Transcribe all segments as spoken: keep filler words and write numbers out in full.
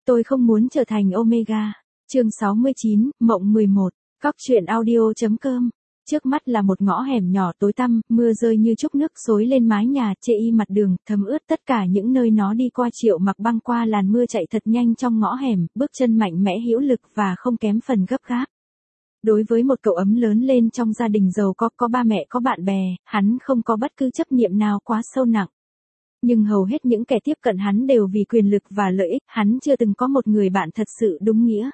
Tôi không muốn trở thành Omega. Chương sáu mươi chín, Mộng mười một. Cóc truyện audio.com. Trước mắt là một ngõ hẻm nhỏ tối tăm, mưa rơi như trút nước xối lên mái nhà, chê y mặt đường, thấm ướt tất cả những nơi nó đi qua. Triệu Mặc băng qua làn mưa chạy thật nhanh trong ngõ hẻm, bước chân mạnh mẽ hữu lực và không kém phần gấp gáp. Đối với một cậu ấm lớn lên trong gia đình giàu có, có ba mẹ có bạn bè, hắn không có bất cứ chấp niệm nào quá sâu nặng. Nhưng hầu hết những kẻ tiếp cận hắn đều vì quyền lực và lợi ích, hắn chưa từng có một người bạn thật sự đúng nghĩa.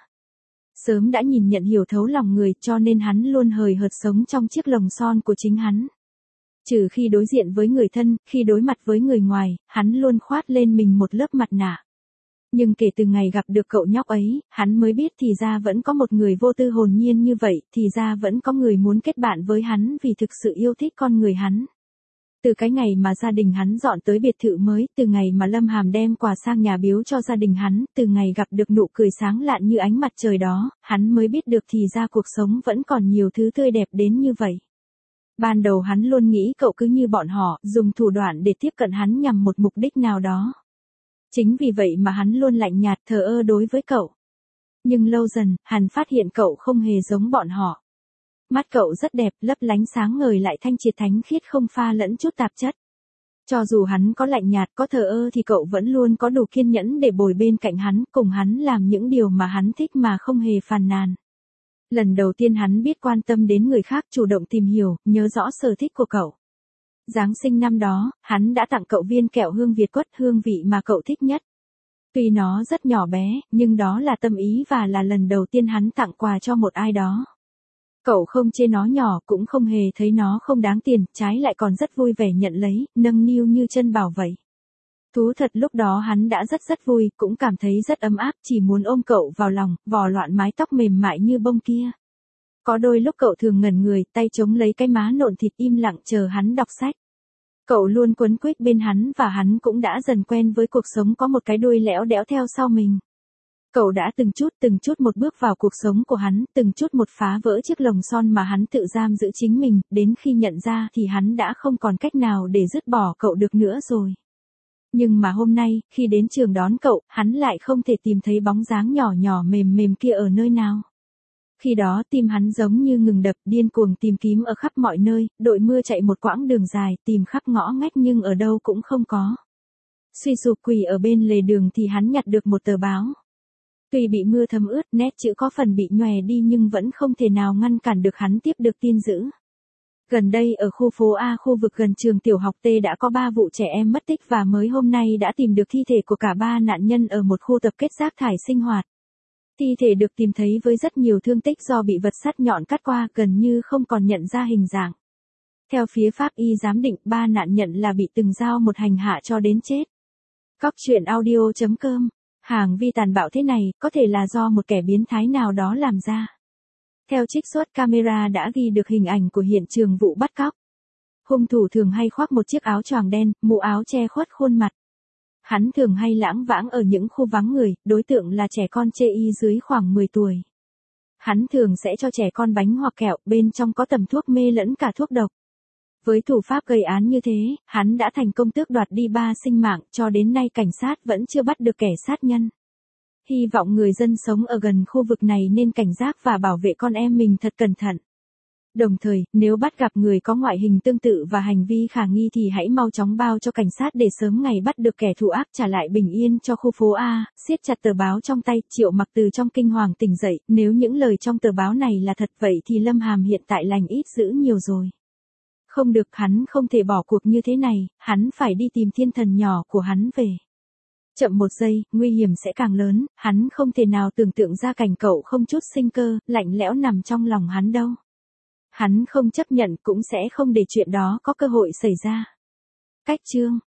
Sớm đã nhìn nhận hiểu thấu lòng người, cho nên hắn luôn hời hợt sống trong chiếc lồng son của chính hắn. Trừ khi đối diện với người thân, khi đối mặt với người ngoài, hắn luôn khoát lên mình một lớp mặt nạ. Nhưng kể từ ngày gặp được cậu nhóc ấy, hắn mới biết thì ra vẫn có một người vô tư hồn nhiên như vậy, thì ra vẫn có người muốn kết bạn với hắn vì thực sự yêu thích con người hắn. Từ cái ngày mà gia đình hắn dọn tới biệt thự mới, từ ngày mà Lâm Hàm đem quà sang nhà biếu cho gia đình hắn, từ ngày gặp được nụ cười sáng lạn như ánh mặt trời đó, hắn mới biết được thì ra cuộc sống vẫn còn nhiều thứ tươi đẹp đến như vậy. Ban đầu hắn luôn nghĩ cậu cứ như bọn họ, dùng thủ đoạn để tiếp cận hắn nhằm một mục đích nào đó. Chính vì vậy mà hắn luôn lạnh nhạt thờ ơ đối với cậu. Nhưng lâu dần, hắn phát hiện cậu không hề giống bọn họ. Mắt cậu rất đẹp, lấp lánh sáng ngời lại thanh triệt thánh khiết không pha lẫn chút tạp chất. Cho dù hắn có lạnh nhạt, có thờ ơ thì cậu vẫn luôn có đủ kiên nhẫn để bồi bên cạnh hắn, cùng hắn làm những điều mà hắn thích mà không hề phàn nàn. Lần đầu tiên hắn biết quan tâm đến người khác, chủ động tìm hiểu, nhớ rõ sở thích của cậu. Giáng sinh năm đó, hắn đã tặng cậu viên kẹo hương Việt quất, hương vị mà cậu thích nhất. Tuy nó rất nhỏ bé, nhưng đó là tâm ý và là lần đầu tiên hắn tặng quà cho một ai đó. Cậu không chê nó nhỏ, cũng không hề thấy nó không đáng tiền, trái lại còn rất vui vẻ nhận lấy, nâng niu như chân bảo vậy. Thú thật lúc đó hắn đã rất rất vui, cũng cảm thấy rất ấm áp, chỉ muốn ôm cậu vào lòng, vò loạn mái tóc mềm mại như bông kia. Có đôi lúc cậu thường ngẩn người, tay chống lấy cái má nộn thịt im lặng chờ hắn đọc sách. Cậu luôn quấn quýt bên hắn và hắn cũng đã dần quen với cuộc sống có một cái đuôi lẽo đẽo theo sau mình. Cậu đã từng chút từng chút một bước vào cuộc sống của hắn, từng chút một phá vỡ chiếc lồng son mà hắn tự giam giữ chính mình, đến khi nhận ra thì hắn đã không còn cách nào để dứt bỏ cậu được nữa rồi. Nhưng mà hôm nay, khi đến trường đón cậu, hắn lại không thể tìm thấy bóng dáng nhỏ nhỏ mềm mềm kia ở nơi nào. Khi đó tim hắn giống như ngừng đập, điên cuồng tìm kiếm ở khắp mọi nơi, đội mưa chạy một quãng đường dài, tìm khắp ngõ ngách nhưng ở đâu cũng không có. Suy sụp quỳ ở bên lề đường thì hắn nhặt được một tờ báo. Tuy bị mưa thấm ướt, nét chữ có phần bị nhòe đi nhưng vẫn không thể nào ngăn cản được hắn tiếp được tin dữ. Gần đây ở khu phố A, khu vực gần trường tiểu học T đã có ba vụ trẻ em mất tích và mới hôm nay đã tìm được thi thể của cả ba nạn nhân ở một khu tập kết rác thải sinh hoạt. Thi thể được tìm thấy với rất nhiều thương tích do bị vật sắt nhọn cắt qua, gần như không còn nhận ra hình dạng. Theo phía pháp y giám định, ba nạn nhân là bị từng dao một hành hạ cho đến chết. Cóc truyện audio.com. Hàng vi tàn bạo thế này, có thể là do một kẻ biến thái nào đó làm ra. Theo trích xuất camera đã ghi được hình ảnh của hiện trường vụ bắt cóc. Hung thủ thường hay khoác một chiếc áo choàng đen, mũ áo che khuất khuôn mặt. Hắn thường hay lãng vãng ở những khu vắng người, đối tượng là trẻ con chê y dưới khoảng mười tuổi. Hắn thường sẽ cho trẻ con bánh hoặc kẹo, bên trong có tầm thuốc mê lẫn cả thuốc độc. Với thủ pháp gây án như thế, hắn đã thành công tước đoạt đi ba sinh mạng, cho đến nay cảnh sát vẫn chưa bắt được kẻ sát nhân. Hy vọng người dân sống ở gần khu vực này nên cảnh giác và bảo vệ con em mình thật cẩn thận. Đồng thời, nếu bắt gặp người có ngoại hình tương tự và hành vi khả nghi thì hãy mau chóng báo cho cảnh sát để sớm ngày bắt được kẻ thù ác, trả lại bình yên cho khu phố A. Siết chặt tờ báo trong tay, Triệu Mặc từ trong kinh hoàng tỉnh dậy, nếu những lời trong tờ báo này là thật vậy thì Lâm Hàm hiện tại lành ít dữ nhiều rồi. Không được, hắn không thể bỏ cuộc như thế này, hắn phải đi tìm thiên thần nhỏ của hắn về. Chậm một giây, nguy hiểm sẽ càng lớn, hắn không thể nào tưởng tượng ra cảnh cậu không chút sinh cơ, lạnh lẽo nằm trong lòng hắn đâu. Hắn không chấp nhận cũng sẽ không để chuyện đó có cơ hội xảy ra. Cách chương